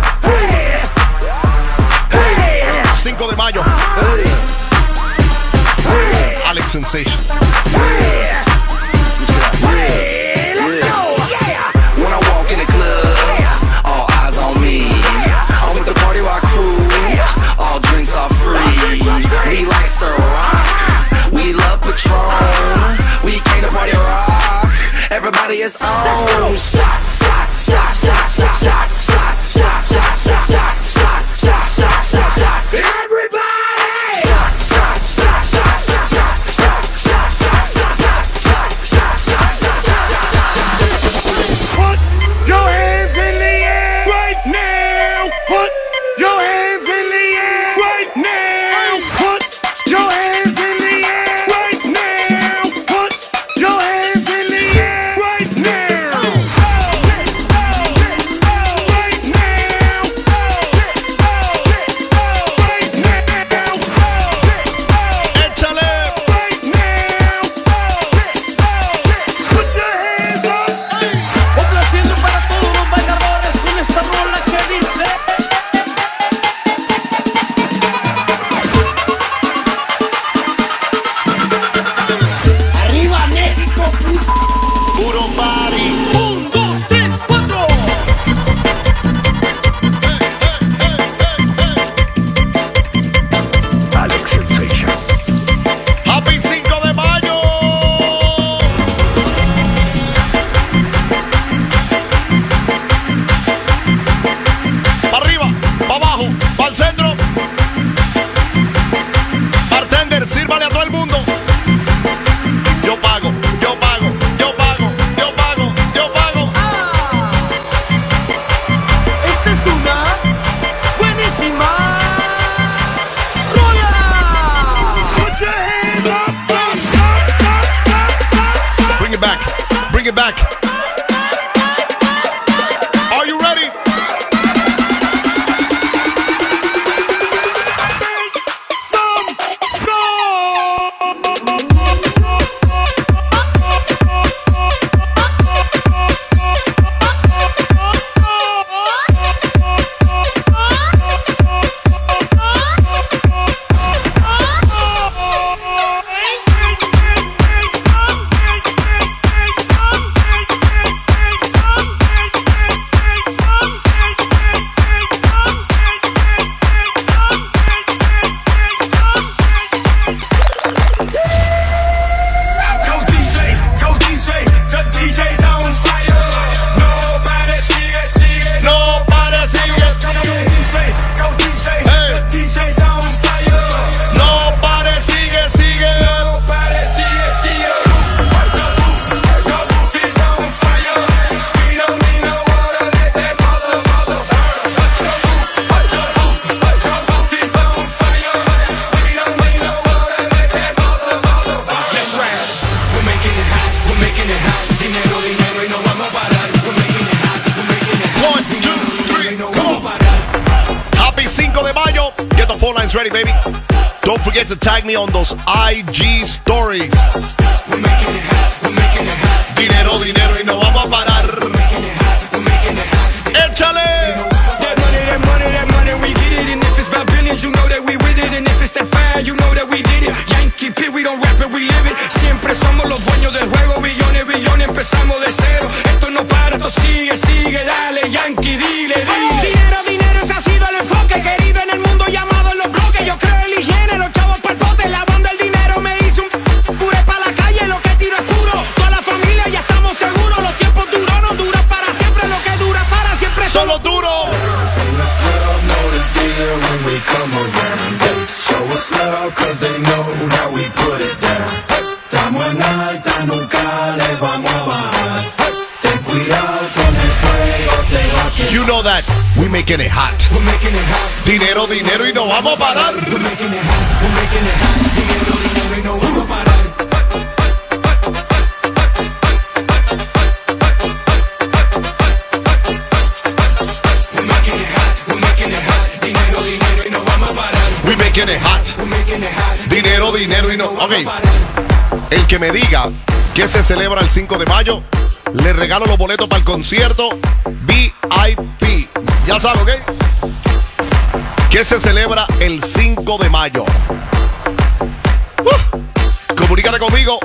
[SPEAKER 2] 5 de mayo. Alex Sensation.
[SPEAKER 13] When I walk in the club, all eyes on me. I'm with the party rock crew, all drinks are free. We like Ciroc, we love Patron. We came to party rock, everybody is on. Shots, shots, shots, shots, shots, shots, shots, shots, shots, shots, shots, shots, shots, shots, shots, shots. Everybody! Shots, shots, shots, shots, shots, shots, shots, shots, shots, shots, shots, shots, shots, shots, shots.
[SPEAKER 6] Put your hands in the air right now. Put your hands in the air right now. Put your hands in the air right now. Put your hands in the air right now. Right now. Right now.
[SPEAKER 2] Échale.
[SPEAKER 6] Right now. Put your hands up.
[SPEAKER 7] Complaciendo para todos los bailadores con esta rola que dice.
[SPEAKER 6] Arriba México,
[SPEAKER 2] Puro party.
[SPEAKER 7] 1, 2, 3, 4.
[SPEAKER 1] Alex Sensation.
[SPEAKER 2] Happy 5 de mayo. Para arriba, para abajo, para el centro. Bartender, sírvale a todo el mundo. Yo pago, yo pago, yo pago, yo pago, yo pago.
[SPEAKER 7] Esta es una buenísima rola.
[SPEAKER 6] put your hands up.
[SPEAKER 2] Bring it back, bring it back. Are you ready?
[SPEAKER 6] Go DJ, the DJ's on fire. Nobody sigue.
[SPEAKER 2] Nobody sigue.
[SPEAKER 6] Go DJ,
[SPEAKER 2] Hey.
[SPEAKER 6] the DJ's on fire.
[SPEAKER 2] Nobody sigue, sigue.
[SPEAKER 6] Nobody sigue. The roof is on fire. We don't need no water, let that mother burn. The roof is on fire. We don't need no water, let that mother burn. Let's rap. We're making it hot. We're making it hot. Dinero, dinero y no vamos a parar. We're making it hot. We're making it hot.
[SPEAKER 2] 1, 2, 3,
[SPEAKER 6] No
[SPEAKER 2] go.
[SPEAKER 6] vamos a parar.
[SPEAKER 2] Happy 5 de mayo. Get the phone lines ready, baby. Don't forget to tag me on those IG stories.
[SPEAKER 6] We're making it hot. We're making it hot.
[SPEAKER 2] Dinero, dinero y no vamos a parar.
[SPEAKER 6] We're making it hot. We're making it hot.
[SPEAKER 2] Échale.
[SPEAKER 6] That money, we get it. And if it's about billions, you know that we with it. And if it's that fire, you know that we did it. Yankee P, we don't rap it, we live it. Siempre somos los dueños del juego. Billones, billones, empezamos de cero. Esto no para, esto sigue, sigue. Dale, Yankee, dile, dile. Dinero, dinero, ese ha sido el enfoque. Querido en el mundo, llamado en los bloques. Yo creo en la higiene, los chavos pa'l pote. La banda del dinero me hizo un puré pa' la calle. Lo que tiro es puro. Toda la familia ya estamos seguros. Los tiempos duros no duran para siempre. Lo que dura para siempre son
[SPEAKER 2] Solo duro. You know that we making it hot.
[SPEAKER 6] We're making it hot.
[SPEAKER 2] Dinero, dinero y no vamos a parar.
[SPEAKER 6] We're making it hot. We're making it hot. Dinero, dinero y no vamos a parar. We're making it hot. We're making it hot. Dinero, dinero y no vamos a parar.
[SPEAKER 2] We making it hot.
[SPEAKER 6] We're making it hot.
[SPEAKER 2] Dinero, dinero y no.
[SPEAKER 6] vamos
[SPEAKER 2] Ok.
[SPEAKER 6] a parar.
[SPEAKER 2] El que me diga que se celebra el 5 de mayo, le regalo los boletos para el concierto VIP. Ya sabes, ¿ok? Que se celebra el 5 de mayo. Comunícate conmigo,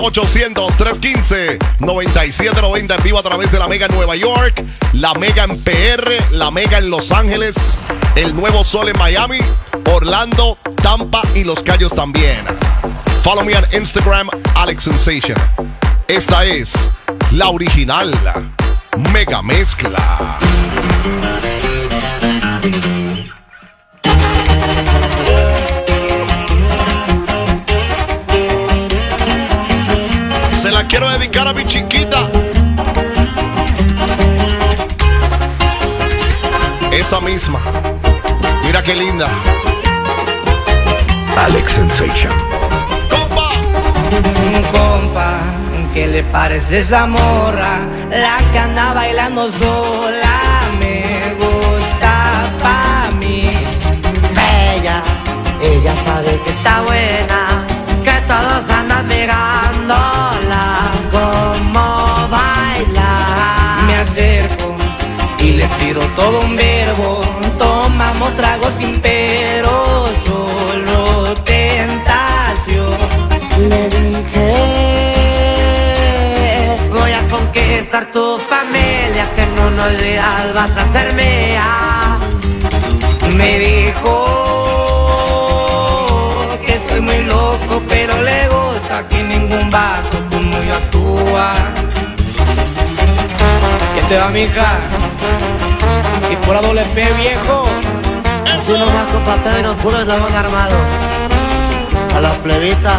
[SPEAKER 2] 1-800-315-9790 en vivo a través de la Mega en Nueva York, la Mega en PR, la Mega en Los Ángeles, el Nuevo Sol en Miami, Orlando, Tampa y Los Cayos también. Follow me on Instagram, Alex Sensation. Esta es la original Mega Mezcla. Se la quiero dedicar a mi chiquita. Esa misma. Mira qué linda.
[SPEAKER 1] Alex Sensation.
[SPEAKER 2] ¡Compa!
[SPEAKER 14] Compa, ¿qué le parece esa morra? La que anda bailando sola. Me gusta pa' mí.
[SPEAKER 15] Bella, ella sabe que está buena, que todos andan mirándola como baila.
[SPEAKER 14] Me acerco y le tiro todo un verbo. Tomamos tragos sin pero, solo tentación.
[SPEAKER 15] Le dije, voy a conquistar tu familia, que en unos días vas a ser mía.
[SPEAKER 14] Me dijo que estoy muy loco, pero le gusta que ningún vato como yo actúa. ¿Qué te va, mija? Y por la doble P, viejo.
[SPEAKER 15] Así nomás con papel y los puros estaban armados. A las plebitas.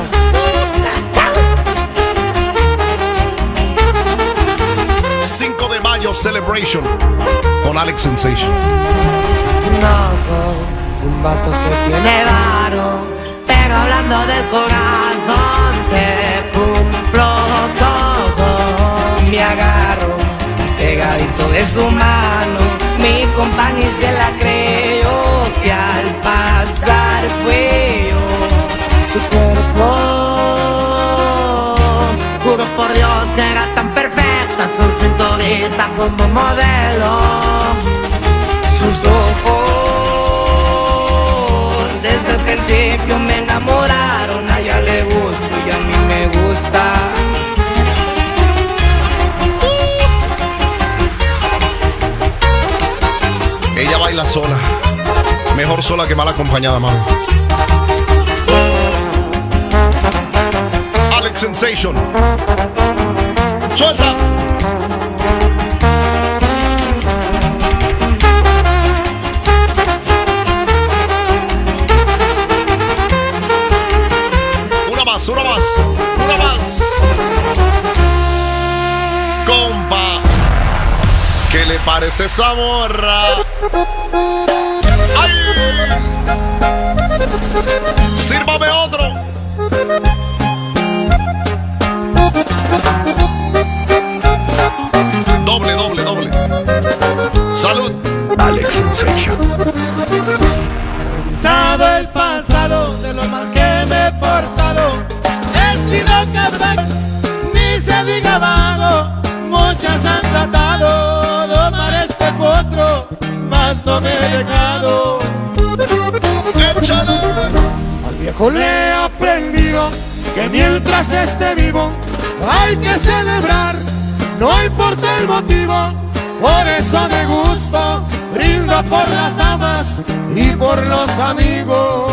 [SPEAKER 2] 5 de mayo Celebration con Alex Sensation.
[SPEAKER 15] No soy un vato que tiene varo, pero hablando del corazón te cumplo todo.
[SPEAKER 14] Me agarro pegadito de su mano, mi compañía se la creyó, que al pasar fue yo.
[SPEAKER 15] Su cuerpo, juro por Dios que era tan perfecta, su cinturita como modelo.
[SPEAKER 14] Sus ojos desde el principio me enamoraron, a ella le gusto y a mí me gusta.
[SPEAKER 2] Ella baila sola. Mejor sola que mal acompañada, mami. Alex Sensation. Suelta. Una más. Compa, ¿qué le parece esa morra? ¡Ay! ¡Sírvame otro! Doble. ¡Salud!
[SPEAKER 1] Alex Sensation.
[SPEAKER 16] Revisado el pasado de lo mal que me he portado. He sido capaz, ni se diga vago. Muchas han tratado de domar este potro, mas no me he dejado.
[SPEAKER 2] ¡Échale!
[SPEAKER 16] Al viejo le he aprendido que mientras esté vivo hay que celebrar, no importa el motivo. Por eso me gusto, brindo por las damas y por los amigos.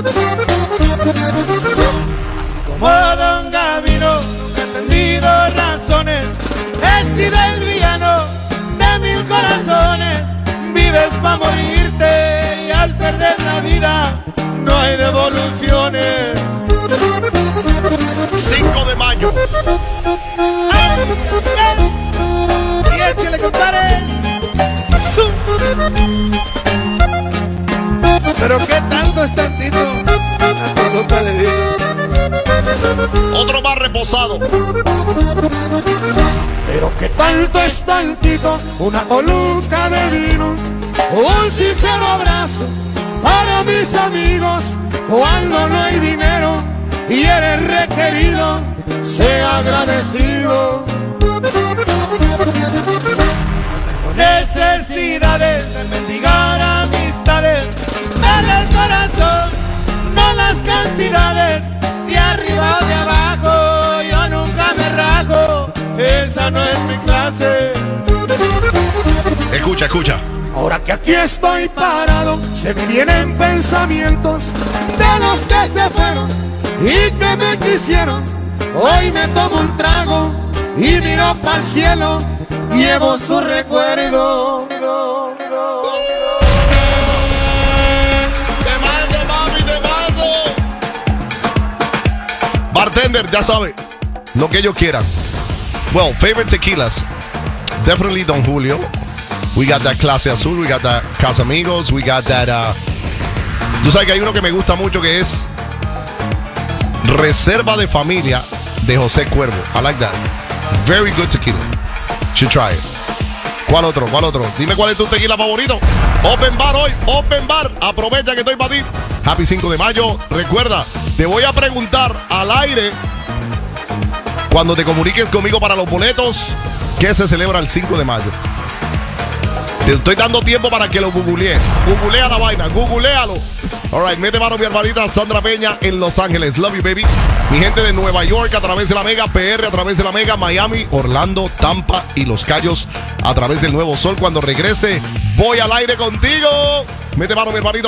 [SPEAKER 16] Así como Don Gavino, he entendido razones, he sido el villano de 1000 corazones. Vives pa' morirte y al perder la vida no hay devoluciones.
[SPEAKER 2] 5 de mayo.
[SPEAKER 16] Y échale, compadre. Pero qué tanto es tantito. Hasta nunca le digo.
[SPEAKER 2] Otro más reposado.
[SPEAKER 16] Pero qué tanto es tantito. Una coluca de vino, un sincero abrazo para mis amigos. Cuando no hay dinero y eres requerido, sea agradecido. necesidades de mendigar amistades, darle el corazón, no las cantidades, de arriba o de abajo, yo nunca me rajo, esa no es mi clase.
[SPEAKER 2] Escucha, escucha.
[SPEAKER 16] Ahora que aquí estoy parado, se me vienen pensamientos de los que se fueron y que me quisieron. Hoy me tomo un trago y miro para el cielo, llevo su recuerdo.
[SPEAKER 2] Bartender, ya sabe, lo que ellos quieran. Well, favorite tequilas, definitely Don Julio. We got that Clase Azul, we got that Casamigos, we got that... Tú sabes que hay uno que me gusta mucho que es Reserva de Familia de José Cuervo. I like that. Very good tequila. Should try it. ¿Cuál otro? ¿Cuál otro? Dime cuál es tu tequila favorito. Open Bar hoy, Open Bar. Aprovecha que estoy para ti. Happy 5 de mayo. Recuerda, te voy a preguntar al aire cuando te comuniques conmigo para los boletos que se celebra el 5 de mayo. Te estoy dando tiempo para que lo googlees. Googlea la vaina, googlealo. Alright, mete mano mi hermanita Sandra Peña en Los Ángeles. Love you, baby. Mi gente de Nueva York a través de la Mega, PR a través de la Mega, Miami, Orlando, Tampa y Los Cayos a través del Nuevo Sol. Cuando regrese, voy al aire contigo. Mete mano mi hermanito.